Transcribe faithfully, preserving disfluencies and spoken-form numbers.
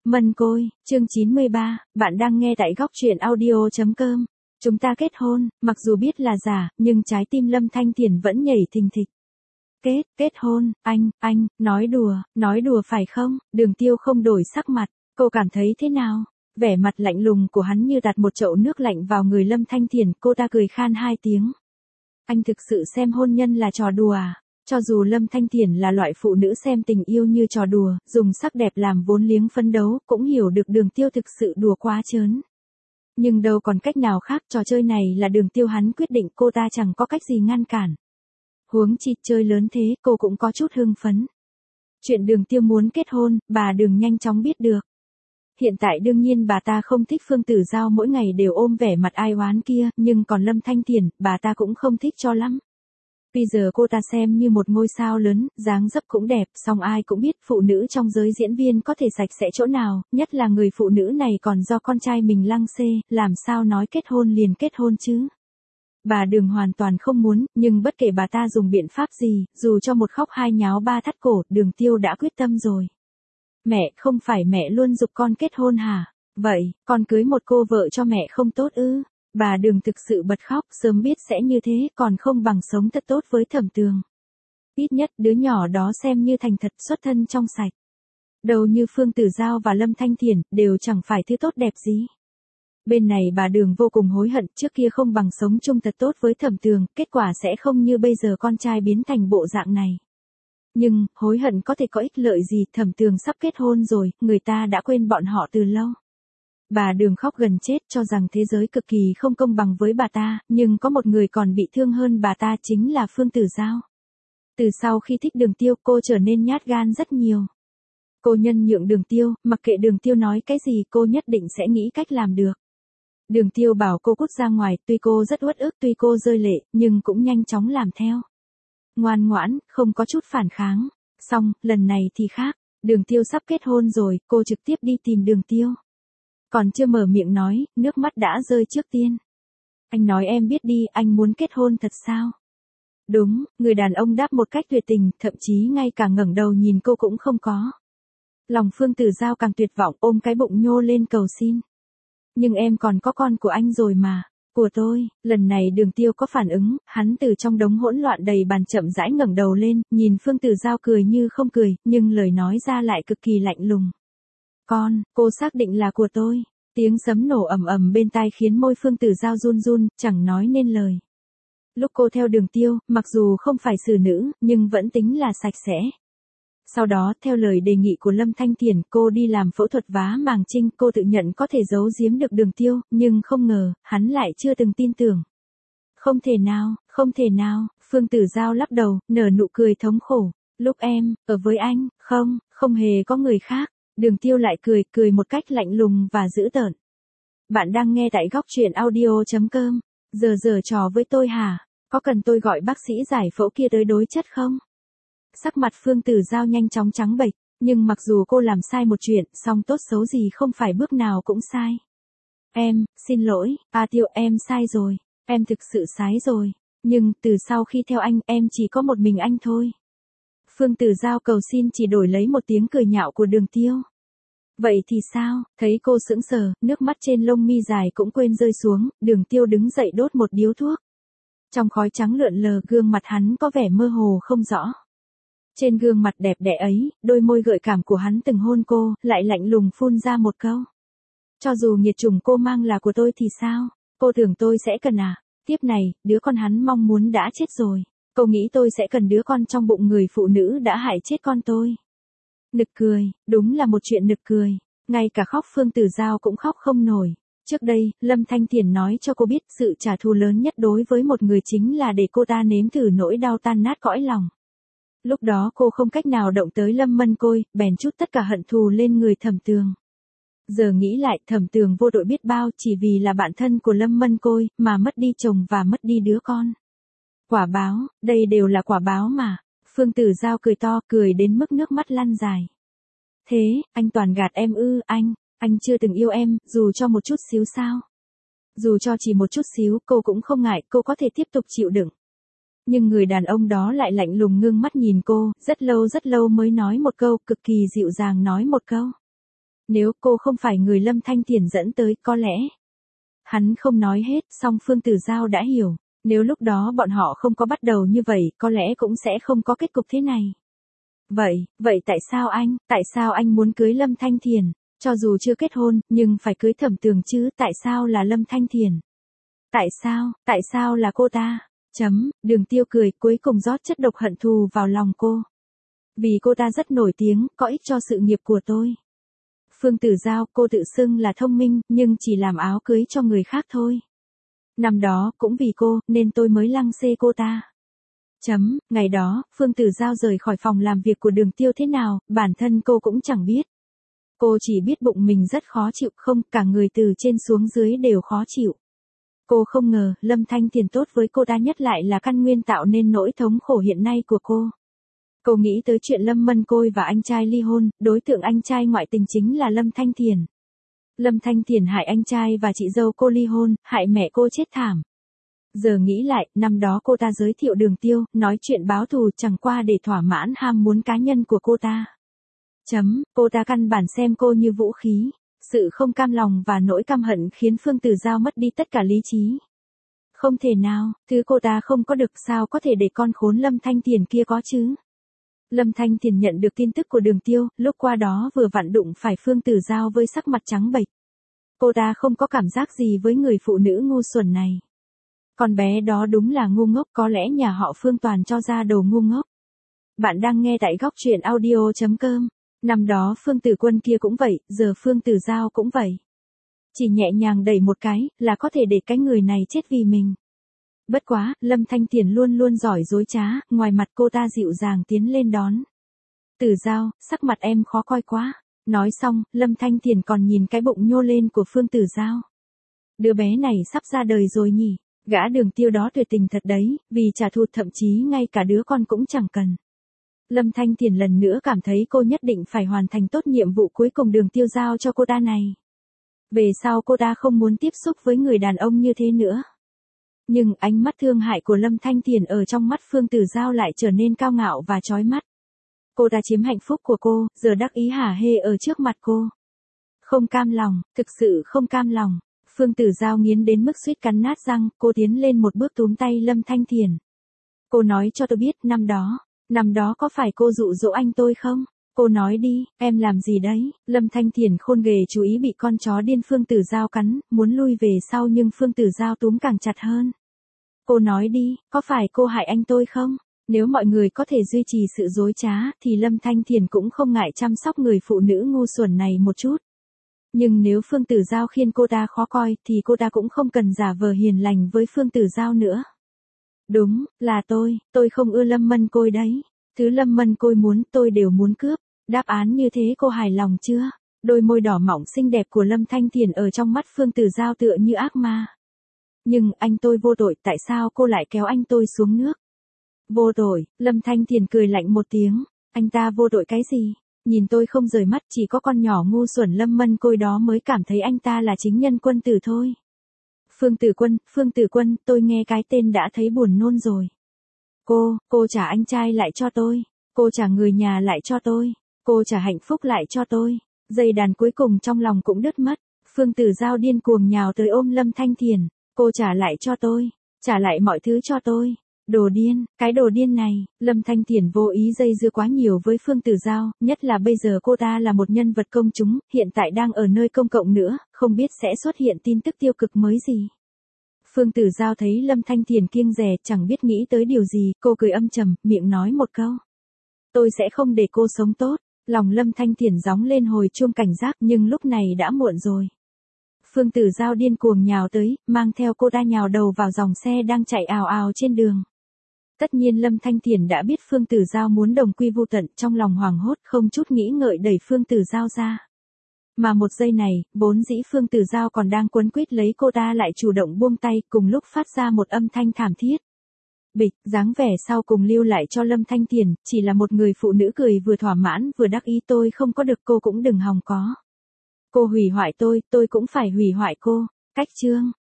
Mân Côi, chương chín mươi ba, bạn đang nghe tại góc truyện audio.com. Chúng ta kết hôn, mặc dù biết là giả, nhưng trái tim Lâm Thanh Thiền vẫn nhảy thình thịch. Kết, kết hôn, anh, anh, nói đùa, nói đùa phải không? Đường Tiêu không đổi sắc mặt, cô cảm thấy thế nào? Vẻ mặt lạnh lùng của hắn như đặt một chậu nước lạnh vào người Lâm Thanh Thiền, cô ta cười khan hai tiếng. Anh thực sự xem hôn nhân là trò đùa à? Cho dù Lâm Thanh Thiền là loại phụ nữ xem tình yêu như trò đùa, dùng sắc đẹp làm vốn liếng phấn đấu, cũng hiểu được Đường Tiêu thực sự đùa quá trớn. Nhưng đâu còn cách nào khác, trò chơi này là Đường Tiêu hắn quyết định, cô ta chẳng có cách gì ngăn cản. Huống chi chơi lớn thế, cô cũng có chút hưng phấn. Chuyện Đường Tiêu muốn kết hôn, bà Đường nhanh chóng biết được. Hiện tại đương nhiên bà ta không thích Phương Tử Giao mỗi ngày đều ôm vẻ mặt ai oán kia, nhưng còn Lâm Thanh Thiền, bà ta cũng không thích cho lắm. Bây giờ cô ta xem như một ngôi sao lớn, dáng dấp cũng đẹp, song ai cũng biết phụ nữ trong giới diễn viên có thể sạch sẽ chỗ nào, nhất là người phụ nữ này còn do con trai mình lăng xê, làm sao nói kết hôn liền kết hôn chứ. Bà Đường hoàn toàn không muốn, nhưng bất kể bà ta dùng biện pháp gì, dù cho một khóc hai nháo ba thắt cổ, Đường Tiêu đã quyết tâm rồi. Mẹ, không phải mẹ luôn giục con kết hôn hả? Vậy, con cưới một cô vợ cho mẹ không tốt ư? Bà Đường thực sự bật khóc, sớm biết sẽ như thế, còn không bằng sống thật tốt với Thẩm Tường. Ít nhất đứa nhỏ đó xem như thành thật, xuất thân trong sạch. Đầu như Phương Tử Giao và Lâm Thanh Thiền, đều chẳng phải thứ tốt đẹp gì. Bên này bà Đường vô cùng hối hận, trước kia không bằng sống chung thật tốt với Thẩm Tường, kết quả sẽ không như bây giờ con trai biến thành bộ dạng này. Nhưng, hối hận có thể có ích lợi gì, Thẩm Tường sắp kết hôn rồi, người ta đã quên bọn họ từ lâu. Bà Đường khóc gần chết, cho rằng thế giới cực kỳ không công bằng với bà ta, nhưng có một người còn bị thương hơn bà ta, chính là Phương Tử Giao. Từ sau khi thích Đường Tiêu, cô trở nên nhát gan rất nhiều. Cô nhân nhượng Đường Tiêu, mặc kệ Đường Tiêu nói cái gì, cô nhất định sẽ nghĩ cách làm được. Đường Tiêu bảo cô cút ra ngoài, tuy cô rất uất ức, tuy cô rơi lệ, nhưng cũng nhanh chóng làm theo. Ngoan ngoãn, không có chút phản kháng. Xong, lần này thì khác, Đường Tiêu sắp kết hôn rồi, cô trực tiếp đi tìm Đường Tiêu. Còn chưa mở miệng nói, nước mắt đã rơi trước tiên. Anh nói em biết đi, anh muốn kết hôn thật sao? Đúng, người đàn ông đáp một cách tuyệt tình, thậm chí ngay cả ngẩng đầu nhìn cô cũng không có. Lòng Phương Tử Giao càng tuyệt vọng, ôm cái bụng nhô lên cầu xin. Nhưng em còn có con của anh rồi mà. Của tôi, lần này Đường Tiêu có phản ứng, hắn từ trong đống hỗn loạn đầy bàn chậm rãi ngẩng đầu lên, nhìn Phương Tử Giao cười như không cười, nhưng lời nói ra lại cực kỳ lạnh lùng. Con, cô xác định là của tôi. Tiếng sấm nổ ầm ầm bên tai khiến môi Phương Tử Giao run run, chẳng nói nên lời. Lúc cô theo Đường Tiêu, mặc dù không phải xử nữ, nhưng vẫn tính là sạch sẽ. Sau đó, theo lời đề nghị của Lâm Thanh Thiền, cô đi làm phẫu thuật vá màng trinh, cô tự nhận có thể giấu giếm được Đường Tiêu, nhưng không ngờ, hắn lại chưa từng tin tưởng. Không thể nào, không thể nào, Phương Tử Giao lắc đầu, nở nụ cười thống khổ. Lúc em, ở với anh, không, không hề có người khác. Đường Tiêu lại cười, cười một cách lạnh lùng và dữ tợn. Bạn đang nghe tại góc truyện audio.com. Giờ giờ trò với tôi hả? Có cần tôi gọi bác sĩ giải phẫu kia tới đối chất không? Sắc mặt Phương Tử Giao nhanh chóng trắng bệch, nhưng mặc dù cô làm sai một chuyện, song tốt xấu gì không phải bước nào cũng sai. Em, xin lỗi, A Tiêu, em sai rồi, em thực sự sai rồi, nhưng từ sau khi theo anh, em chỉ có một mình anh thôi. Phương Tử Giao cầu xin chỉ đổi lấy một tiếng cười nhạo của Đường Tiêu. Vậy thì sao? Thấy cô sững sờ, nước mắt trên lông mi dài cũng quên rơi xuống, Đường Tiêu đứng dậy đốt một điếu thuốc. Trong khói trắng lượn lờ, gương mặt hắn có vẻ mơ hồ không rõ. Trên gương mặt đẹp đẽ ấy, đôi môi gợi cảm của hắn từng hôn cô, lại lạnh lùng phun ra một câu. Cho dù nghiệt chủng cô mang là của tôi thì sao? Cô tưởng tôi sẽ cần à? Tiếp này, đứa con hắn mong muốn đã chết rồi. Cô nghĩ tôi sẽ cần đứa con trong bụng người phụ nữ đã hại chết con tôi. Nực cười, đúng là một chuyện nực cười. Ngay cả khóc Phương Tử Giao cũng khóc không nổi. Trước đây, Lâm Thanh Thiền nói cho cô biết sự trả thù lớn nhất đối với một người chính là để cô ta nếm thử nỗi đau tan nát cõi lòng. Lúc đó cô không cách nào động tới Lâm Mân Côi, bèn trút tất cả hận thù lên người Thẩm Tường. Giờ nghĩ lại, Thẩm Tường vô đội biết bao, chỉ vì là bạn thân của Lâm Mân Côi, mà mất đi chồng và mất đi đứa con. Quả báo, đây đều là quả báo mà. Phương Tử Giao cười to, cười đến mức nước mắt lăn dài. Thế, anh toàn gạt em ư? Anh, anh chưa từng yêu em, dù cho một chút xíu sao? Dù cho chỉ một chút xíu, cô cũng không ngại, cô có thể tiếp tục chịu đựng. Nhưng người đàn ông đó lại lạnh lùng ngưng mắt nhìn cô, rất lâu rất lâu mới nói một câu, cực kỳ dịu dàng nói một câu. Nếu cô không phải người Lâm Thanh Thiền dẫn tới, có lẽ. Hắn không nói hết, song Phương Tử Giao đã hiểu. Nếu lúc đó bọn họ không có bắt đầu như vậy, có lẽ cũng sẽ không có kết cục thế này. Vậy, vậy tại sao anh, tại sao anh muốn cưới Lâm Thanh Thiền? Cho dù chưa kết hôn, nhưng phải cưới Thẩm Tường chứ, tại sao là Lâm Thanh Thiền? Tại sao, tại sao là cô ta? Chấm, Đường Tiêu cười, cuối cùng rót chất độc hận thù vào lòng cô. Vì cô ta rất nổi tiếng, có ích cho sự nghiệp của tôi. Phương Tử Giao, cô tự xưng là thông minh, nhưng chỉ làm áo cưới cho người khác thôi. Năm đó, cũng vì cô, nên tôi mới lăng xê cô ta. Chấm, ngày đó, Phương Tử Giao rời khỏi phòng làm việc của Đường Tiêu thế nào, bản thân cô cũng chẳng biết. Cô chỉ biết bụng mình rất khó chịu, không, cả người từ trên xuống dưới đều khó chịu. Cô không ngờ, Lâm Thanh Thiền tốt với cô ta nhất lại là căn nguyên tạo nên nỗi thống khổ hiện nay của cô. Cô nghĩ tới chuyện Lâm Mân Côi và anh trai ly hôn, đối tượng anh trai ngoại tình chính là Lâm Thanh Thiền. Lâm Thanh Thiền hại anh trai và chị dâu cô ly hôn, hại mẹ cô chết thảm. Giờ nghĩ lại, năm đó cô ta giới thiệu Đường Tiêu, nói chuyện báo thù chẳng qua để thỏa mãn ham muốn cá nhân của cô ta. Chấm, cô ta căn bản xem cô như vũ khí. Sự không cam lòng và nỗi căm hận khiến Phương Tử Giao mất đi tất cả lý trí. Không thể nào, thứ cô ta không có được sao có thể để con khốn Lâm Thanh Thiền kia có chứ. Lâm Thanh Thiền nhận được tin tức của Đường Tiêu, lúc qua đó vừa vặn đụng phải Phương Tử Giao với sắc mặt trắng bệch. Cô ta không có cảm giác gì với người phụ nữ ngu xuẩn này. Con bé đó đúng là ngu ngốc, có lẽ nhà họ Phương toàn cho ra đồ ngu ngốc. Bạn đang nghe tại góc truyện audio chấm com. Năm đó Phương Tử Quân kia cũng vậy, giờ Phương Tử Giao cũng vậy. Chỉ nhẹ nhàng đẩy một cái, là có thể để cái người này chết vì mình. Bất quá, Lâm Thanh Thiền luôn luôn giỏi dối trá, ngoài mặt cô ta dịu dàng tiến lên đón. Tử Giao, sắc mặt em khó coi quá. Nói xong, Lâm Thanh Thiền còn nhìn cái bụng nhô lên của Phương Tử Giao. Đứa bé này sắp ra đời rồi nhỉ, gã Đường Tiêu đó tuyệt tình thật đấy, vì trả thù thậm chí ngay cả đứa con cũng chẳng cần. Lâm Thanh Thiền lần nữa cảm thấy cô nhất định phải hoàn thành tốt nhiệm vụ cuối cùng Đường Tiêu giao cho cô ta này. Về sau cô ta không muốn tiếp xúc với người đàn ông như thế nữa. Nhưng ánh mắt thương hại của Lâm Thanh Thiền ở trong mắt Phương Tử Giao lại trở nên cao ngạo và chói mắt. Cô ta chiếm hạnh phúc của cô, giờ đắc ý hả hê ở trước mặt cô. Không cam lòng, thực sự không cam lòng. Phương Tử Giao nghiến đến mức suýt cắn nát răng, cô tiến lên một bước túm tay Lâm Thanh Thiền. Cô nói cho tôi biết, năm đó, năm đó có phải cô dụ dỗ anh tôi không? Cô nói đi, em làm gì đấy? Lâm Thanh Thiền khôn ghề chú ý bị con chó điên Phương Tử Giao cắn, muốn lui về sau nhưng Phương Tử Giao túm càng chặt hơn. Cô nói đi, có phải cô hại anh tôi không? Nếu mọi người có thể duy trì sự dối trá, thì Lâm Thanh Thiền cũng không ngại chăm sóc người phụ nữ ngu xuẩn này một chút. Nhưng nếu Phương Tử Giao khiến cô ta khó coi, thì cô ta cũng không cần giả vờ hiền lành với Phương Tử Giao nữa. Đúng, là tôi, tôi không ưa Lâm Mân Côi đấy. Thứ Lâm Mân Côi muốn, tôi đều muốn cướp. Đáp án như thế cô hài lòng chưa? Đôi môi đỏ mỏng xinh đẹp của Lâm Thanh Thiền ở trong mắt Phương Tử Giao tựa như ác ma. Nhưng anh tôi vô tội, tại sao cô lại kéo anh tôi xuống nước? Vô tội, Lâm Thanh Thiền cười lạnh một tiếng. Anh ta vô tội cái gì? Nhìn tôi không rời mắt, chỉ có con nhỏ ngu xuẩn Lâm Mân Côi đó mới cảm thấy anh ta là chính nhân quân tử thôi. Phương Tử Quân, Phương Tử Quân, tôi nghe cái tên đã thấy buồn nôn rồi. Cô, cô trả anh trai lại cho tôi. Cô trả người nhà lại cho tôi. Cô trả hạnh phúc lại cho tôi. Dây đàn cuối cùng trong lòng cũng đứt mất. Phương Tử Giao điên cuồng nhào tới ôm Lâm Thanh Thiền. Cô trả lại cho tôi. Trả lại mọi thứ cho tôi. Đồ điên, cái đồ điên này. Lâm Thanh Thiền vô ý dây dưa quá nhiều với Phương Tử Giao, nhất là bây giờ cô ta là một nhân vật công chúng, hiện tại đang ở nơi công cộng nữa, không biết sẽ xuất hiện tin tức tiêu cực mới gì. Phương Tử Giao thấy Lâm Thanh Thiền kiêng dè, chẳng biết nghĩ tới điều gì, cô cười âm trầm, miệng nói một câu. Tôi sẽ không để cô sống tốt. Lòng Lâm Thanh Thiền gióng lên hồi chuông cảnh giác, nhưng lúc này đã muộn rồi. Phương Tử Giao điên cuồng nhào tới, mang theo cô ta nhào đầu vào dòng xe đang chạy ào ào trên đường. Tất nhiên Lâm Thanh Thiền đã biết Phương Tử Giao muốn đồng quy vu tận, trong lòng hoảng hốt không chút nghĩ ngợi đẩy Phương Tử Giao ra. Mà một giây này, vốn dĩ Phương Tử Giao còn đang quấn quýt lấy cô ta lại chủ động buông tay, cùng lúc phát ra một âm thanh thảm thiết. Bịch, dáng vẻ sau cùng lưu lại cho Lâm Thanh Thiền, chỉ là một người phụ nữ cười vừa thỏa mãn vừa đắc ý, tôi không có được cô cũng đừng hòng có. Cô hủy hoại tôi, tôi cũng phải hủy hoại cô. Cách chương.